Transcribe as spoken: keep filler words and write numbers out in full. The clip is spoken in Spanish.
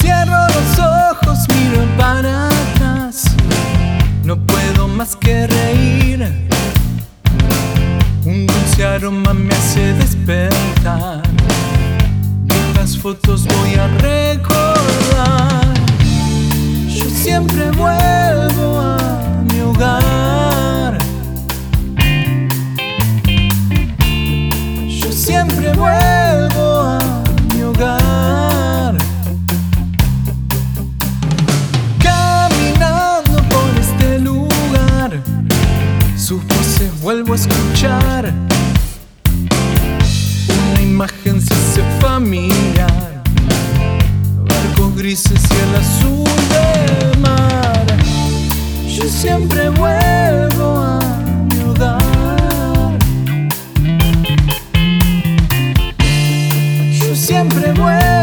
Cierro los ojos, miro para atrás, no puedo más que reír. Un dulce aroma me hace despertar, viejas fotos voy a recordar. Yo siempre vuelvo a mi hogar, yo siempre vuelvo a mi hogar. Caminando por este lugar, sus voces vuelvo a escuchar. Una imagen se hace familiar, barcos grises y el azul del mar. Yo siempre vuelvo a mi hogar, yo siempre vuelvo